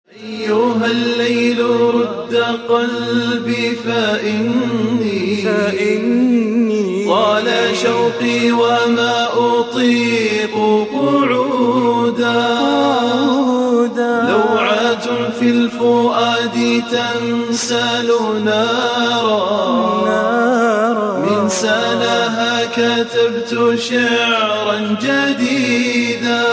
أيها الليل رد قلبي فإني طال شوقي وما أطيق قعودا لوعات في الفؤاد تنسل نارا من سالها كتبت شعرا جديدا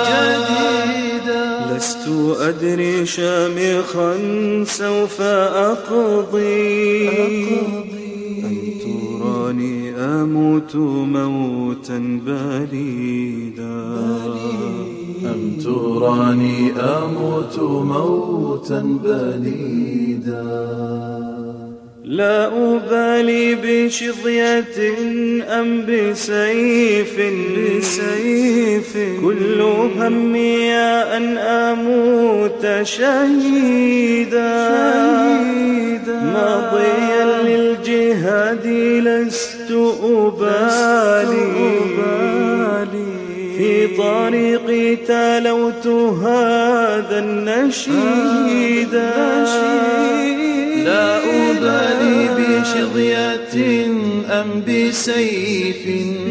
لست أدري شامخا سوف أقضي أم تراني أموت موتا بليدا أم تراني أموت موتا بليدا لا أبالي بشظية أم بسيف كل همي أن أموت شهيدا ماضيا للجهاد لست أبالي في طريقي تلوت هذا النشيد لا أبالي بشظية أم بسيف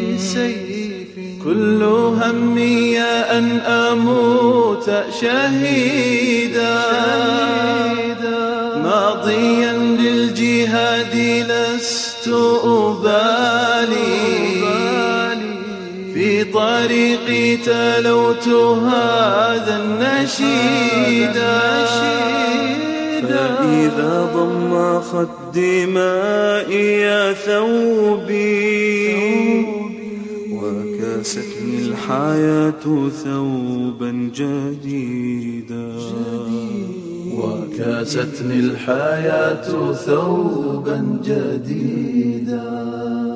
كل همي أن أموت شهيدا ماضيا للجهاد لست أبالي في طريقي تلوت هذا النشيد فإذا ضم خدي مائي ثوبي وكاستني الحياة ثوبا جديدا وكاستني الحياة ثوبا جديدا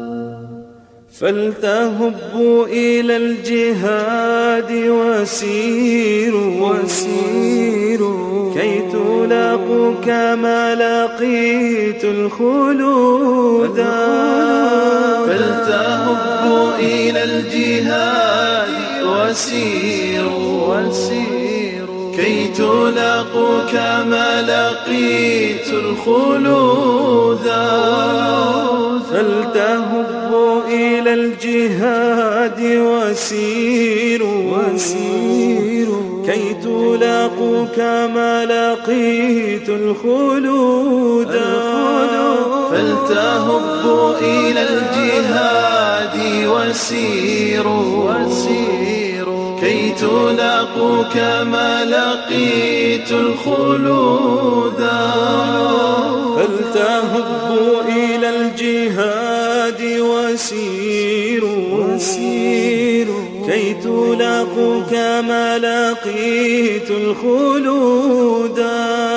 فلتهبوا إلى الجهاد وسيروا كي تلاقوا كما لقيت الخلود فلتهبوا إلى الجهاد وسيروا كي تلاقوا كما لقيت الخلود فلتهبوا إلى الجهاد وسيروا كي تلاقوا كما لقيت الخلود فلتهبوا إلى الجهاد وسيروا كي تلاقوا كما لقيت الخلود فلتهبوا إلى الجهاد وسيروا كي تلاقوا كما لقيت الخلود